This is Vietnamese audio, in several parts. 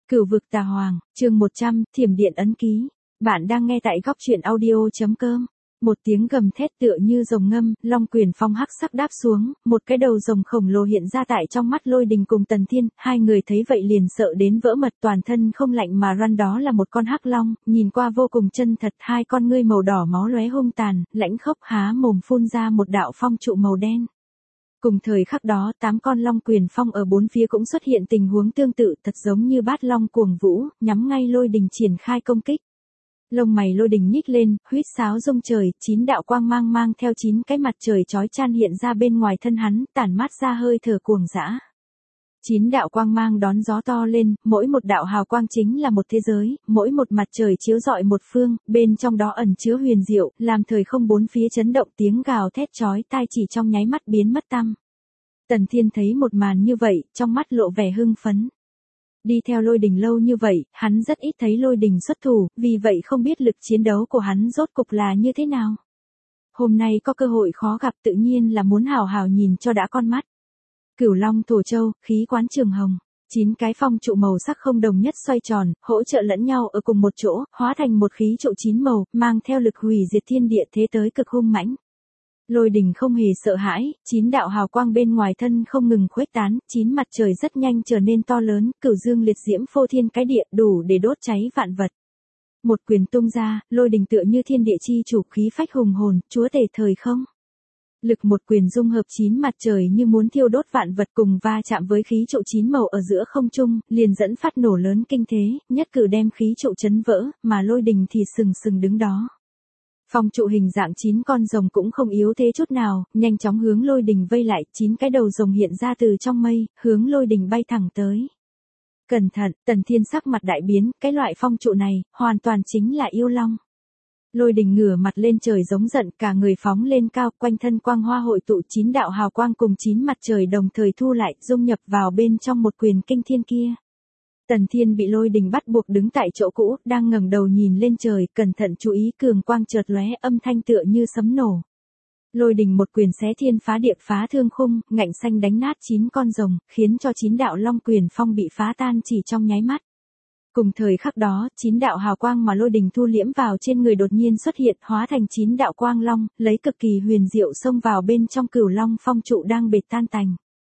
Cửu vực tà hoàng, chương 100, thiểm điện ấn ký. Bạn đang nghe tại góc truyện audio.com. Một tiếng gầm thét tựa như rồng ngâm, Long Quyền Phong hắc sắc đáp xuống, một cái đầu rồng khổng lồ hiện ra tại trong mắt Lôi Đình cùng Tần Thiên, hai người thấy vậy liền sợ đến vỡ mật, toàn thân không lạnh mà run. Đó là một con hắc long, nhìn qua vô cùng chân thật, hai con ngươi màu đỏ máu lóe hung tàn, lãnh khốc há mồm phun ra một đạo phong trụ màu đen. Cùng thời khắc đó, 8 con Long Quyền Phong ở bốn phía cũng xuất hiện tình huống tương tự, thật giống như bát long cuồng vũ, nhắm ngay Lôi Đình triển khai công kích. Lông mày Lôi Đình nhích lên, huýt sáo rung trời, 9 đạo quang mang mang theo 9 cái mặt trời chói chan hiện ra bên ngoài thân hắn, tản mát ra hơi thở cuồng dã. 9 đạo quang mang đón gió to lên, mỗi một đạo hào quang chính là một thế giới, mỗi một mặt trời chiếu rọi một phương, bên trong đó ẩn chứa huyền diệu, làm thời không bốn phía chấn động, tiếng gào thét chói tai chỉ trong nháy mắt biến mất tăm. Tần Thiên thấy một màn như vậy, trong mắt lộ vẻ hưng phấn. Đi theo Lôi Đình lâu như vậy, hắn rất ít thấy Lôi Đình xuất thủ, vì vậy không biết lực chiến đấu của hắn rốt cục là như thế nào. Hôm nay có cơ hội khó gặp, tự nhiên là muốn hào hào nhìn cho đã con mắt. Cửu Long Thổ Châu, khí quán trường hồng, 9 cái phong trụ màu sắc không đồng nhất xoay tròn, hỗ trợ lẫn nhau ở cùng một chỗ, hóa thành một khí trụ 9 màu, mang theo lực hủy diệt thiên địa thế tới cực hung mãnh. Lôi Đình không hề sợ hãi, 9 đạo hào quang bên ngoài thân không ngừng khuếch tán, 9 mặt trời rất nhanh trở nên to lớn, cửu dương liệt diễm phô thiên cái địa, đủ để đốt cháy vạn vật. Một quyền tung ra, Lôi Đình tựa như thiên địa chi chủ, khí phách hùng hồn, chúa tể thời không. Lực một quyền dung hợp 9 mặt trời như muốn thiêu đốt vạn vật, cùng va chạm với khí trụ 9 màu ở giữa không trung, liền dẫn phát nổ lớn kinh thế, nhất cử đem khí trụ chấn vỡ, mà Lôi Đình thì sừng sừng đứng đó. Phong trụ hình dạng 9 con rồng cũng không yếu thế chút nào, nhanh chóng hướng Lôi Đình vây lại, 9 cái đầu rồng hiện ra từ trong mây, hướng Lôi Đình bay thẳng tới. Cẩn thận, Tần Thiên sắc mặt đại biến, cái loại phong trụ này, hoàn toàn chính là yêu long. Lôi Đình ngửa mặt lên trời giống giận, cả người phóng lên cao, quanh thân quang hoa hội tụ 9 đạo hào quang cùng 9 mặt trời đồng thời thu lại, dung nhập vào bên trong một quyền kinh thiên kia. Tần Thiên bị Lôi Đình bắt buộc đứng tại chỗ cũ, đang ngẩng đầu nhìn lên trời, cẩn thận chú ý cường quang chợt lóe, âm thanh tựa như sấm nổ. Lôi Đình một quyền xé thiên phá địa, phá thương khung, ngạnh xanh đánh nát 9 con rồng, khiến cho 9 đạo Long Quyền Phong bị phá tan chỉ trong nháy mắt. Cùng thời khắc đó, 9 đạo hào quang mà Lôi Đình thu liễm vào trên người đột nhiên xuất hiện, hóa thành 9 đạo quang long, lấy cực kỳ huyền diệu xông vào bên trong Cửu Long Phong trụ đang bệt tan tành.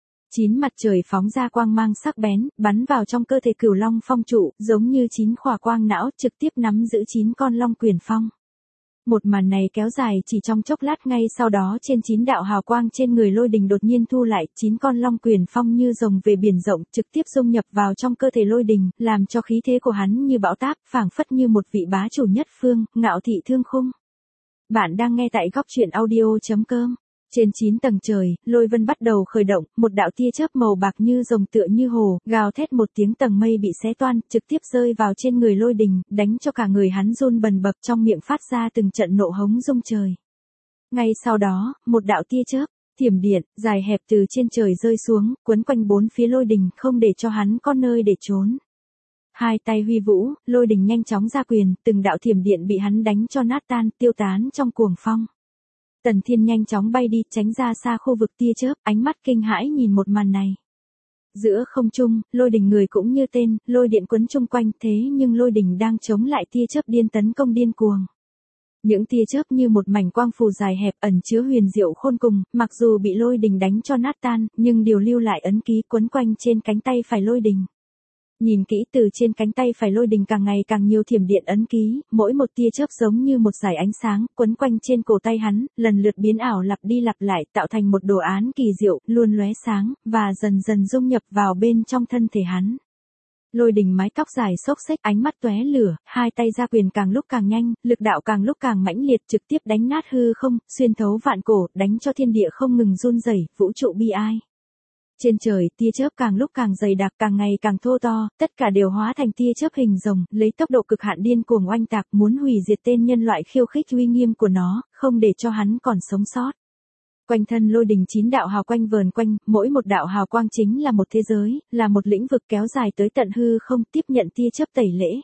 9 mặt trời phóng ra quang mang sắc bén, bắn vào trong cơ thể Cửu Long Phong trụ, giống như 9 khỏa quang não, trực tiếp nắm giữ 9 con Long Quyền Phong. Một màn này kéo dài chỉ trong chốc lát, ngay sau đó trên 9 đạo hào quang trên người Lôi Đình đột nhiên thu lại, 9 con Long Quyền Phong như rồng về biển rộng, trực tiếp dung nhập vào trong cơ thể Lôi Đình, làm cho khí thế của hắn như bão táp, phảng phất như một vị bá chủ nhất phương, ngạo thị thương khung. Bạn đang nghe tại góc truyện audio.com. Trên 9 tầng trời, lôi vân bắt đầu khởi động, một đạo tia chớp màu bạc như rồng tựa như hồ, gào thét một tiếng, tầng mây bị xé toan, trực tiếp rơi vào trên người Lôi Đình, đánh cho cả người hắn run bần bật, trong miệng phát ra từng trận nộ hống rung trời. Ngay sau đó, một đạo tia chớp, thiểm điện, dài hẹp từ trên trời rơi xuống, quấn quanh bốn phía Lôi Đình, không để cho hắn có nơi để trốn. Hai tay huy vũ, Lôi Đình nhanh chóng ra quyền, từng đạo thiểm điện bị hắn đánh cho nát tan, tiêu tán trong cuồng phong. Tần Thiên nhanh chóng bay đi, tránh ra xa khu vực tia chớp, ánh mắt kinh hãi nhìn một màn này. Giữa không trung, Lôi Đình người cũng như tên, lôi điện quấn chung quanh, thế nhưng Lôi Đình đang chống lại tia chớp điên tấn công điên cuồng. Những tia chớp như một mảnh quang phù dài hẹp ẩn chứa huyền diệu khôn cùng, mặc dù bị Lôi Đình đánh cho nát tan, nhưng đều lưu lại ấn ký quấn quanh trên cánh tay phải Lôi Đình. Nhìn kỹ, từ trên cánh tay phải Lôi Đình càng ngày càng nhiều thiểm điện ấn ký, mỗi một tia chớp giống như một dải ánh sáng, quấn quanh trên cổ tay hắn, lần lượt biến ảo lặp đi lặp lại, tạo thành một đồ án kỳ diệu, luôn lóe sáng, và dần dần dung nhập vào bên trong thân thể hắn. Lôi Đình mái tóc dài xốc xếch, ánh mắt tóe lửa, hai tay ra quyền càng lúc càng nhanh, lực đạo càng lúc càng mãnh liệt, trực tiếp đánh nát hư không, xuyên thấu vạn cổ, đánh cho thiên địa không ngừng run rẩy, vũ trụ bi ai. Trên trời, tia chớp càng lúc càng dày đặc, càng ngày càng thô to, tất cả đều hóa thành tia chớp hình rồng, lấy tốc độ cực hạn điên cuồng oanh tạc, muốn hủy diệt tên nhân loại, khiêu khích uy nghiêm của nó, không để cho hắn còn sống sót. Quanh thân Lôi Đình 9 đạo hào quanh vờn quanh, mỗi một đạo hào quang chính là một thế giới, là một lĩnh vực kéo dài tới tận hư không, tiếp nhận tia chớp tẩy lễ.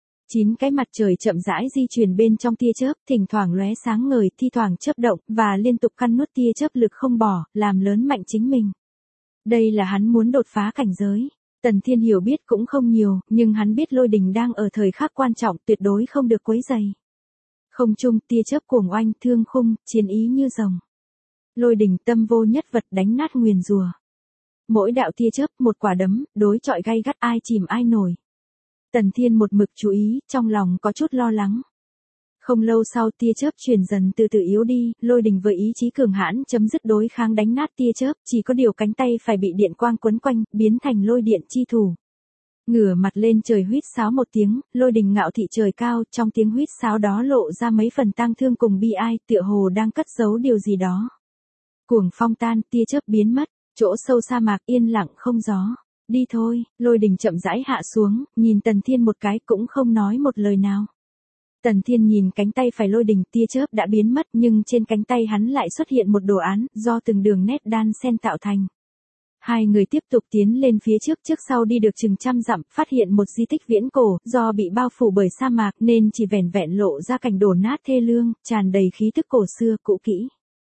9 cái mặt trời chậm rãi di chuyển bên trong tia chớp, thỉnh thoảng lóe sáng ngời, thi thoảng chớp động, và liên tục căn nuốt tia chớp lực không bỏ, làm lớn mạnh chính mình. Đây là hắn muốn đột phá cảnh giới. Tần Thiên hiểu biết cũng không nhiều, nhưng hắn biết Lôi Đình đang ở thời khắc quan trọng, tuyệt đối không được quấy rầy. Không trung tia chớp cuồng oanh, thương khung, chiến ý như rồng. Lôi Đình tâm vô nhất vật, đánh nát nguyền rủa. Mỗi đạo tia chớp một quả đấm, đối chọi gay gắt, ai chìm ai nổi. Tần Thiên một mực chú ý, trong lòng có chút lo lắng. Không lâu sau tia chớp chuyển dần từ từ yếu đi, Lôi Đình với ý chí cường hãn chấm dứt đối kháng đánh nát tia chớp, chỉ có điều cánh tay phải bị điện quang quấn quanh, biến thành lôi điện chi thủ. Ngửa mặt lên trời huýt sáo một tiếng, Lôi Đình ngạo thị trời cao, trong tiếng huýt sáo đó lộ ra mấy phần tang thương cùng bi ai, tựa hồ đang cất giấu điều gì đó. Cuồng phong tan, tia chớp biến mất, chỗ sâu sa mạc yên lặng không gió. Đi thôi, Lôi Đình chậm rãi hạ xuống, nhìn Tần Thiên một cái cũng không nói một lời nào. Tần Thiên nhìn cánh tay phải Lôi Đình, tia chớp đã biến mất nhưng trên cánh tay hắn lại xuất hiện một đồ án, do từng đường nét đan xen tạo thành. Hai người tiếp tục tiến lên phía trước, trước sau đi được chừng 100 dặm, phát hiện một di tích viễn cổ, do bị bao phủ bởi sa mạc nên chỉ vẻn vẹn lộ ra cảnh đổ nát thê lương, tràn đầy khí tức cổ xưa cũ kỹ.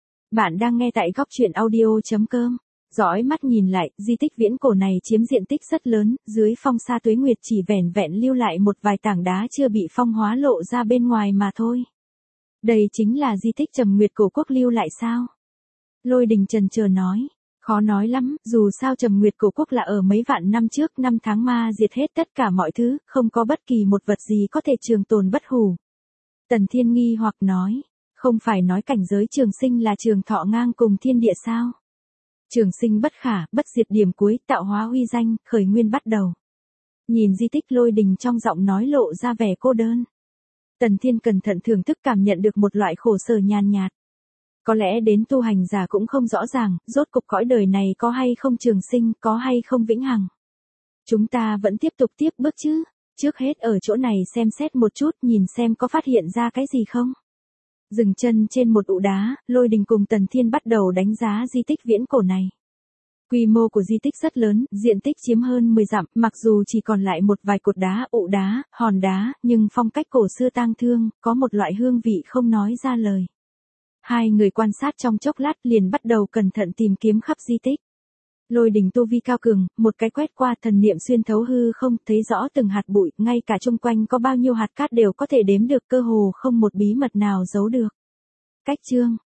Bạn đang nghe tại góc truyện audio.com. Dõi mắt nhìn lại, di tích viễn cổ này chiếm diện tích rất lớn, dưới phong sa tuế nguyệt chỉ vẻn vẹn lưu lại một vài tảng đá chưa bị phong hóa lộ ra bên ngoài mà thôi. Đây chính là di tích Trầm Nguyệt cổ quốc lưu lại sao? Lôi Đình chần chờ nói. Khó nói lắm, dù sao Trầm Nguyệt cổ quốc là ở mấy vạn năm trước, năm tháng ma diệt hết tất cả mọi thứ, không có bất kỳ một vật gì có thể trường tồn bất hủ. Tần Thiên nghi hoặc nói, không phải nói cảnh giới trường sinh là trường thọ ngang cùng thiên địa sao? Trường sinh bất khả, bất diệt điểm cuối, tạo hóa huy danh, khởi nguyên bắt đầu. Nhìn di tích Lôi Đình trong giọng nói lộ ra vẻ cô đơn. Tần Thiên cẩn thận thưởng thức cảm nhận được một loại khổ sở nhàn nhạt. Có lẽ đến tu hành giả cũng không rõ ràng, rốt cục cõi đời này có hay không trường sinh, có hay không vĩnh hằng. Chúng ta vẫn tiếp tục tiếp bước chứ, trước hết ở chỗ này xem xét một chút, nhìn xem có phát hiện ra cái gì không. Dừng chân trên một ụ đá, Lôi Đình cùng Tần Thiên bắt đầu đánh giá di tích viễn cổ này. Quy mô của di tích rất lớn, diện tích chiếm hơn 10 dặm, mặc dù chỉ còn lại một vài cột đá, ụ đá, hòn đá, nhưng phong cách cổ xưa tang thương, có một loại hương vị không nói ra lời. Hai người quan sát trong chốc lát liền bắt đầu cẩn thận tìm kiếm khắp di tích. Lôi Đình tu vi cao cường, một cái quét qua thần niệm xuyên thấu hư không, thấy rõ từng hạt bụi, ngay cả chung quanh có bao nhiêu hạt cát đều có thể đếm được, cơ hồ không một bí mật nào giấu được. Cách chương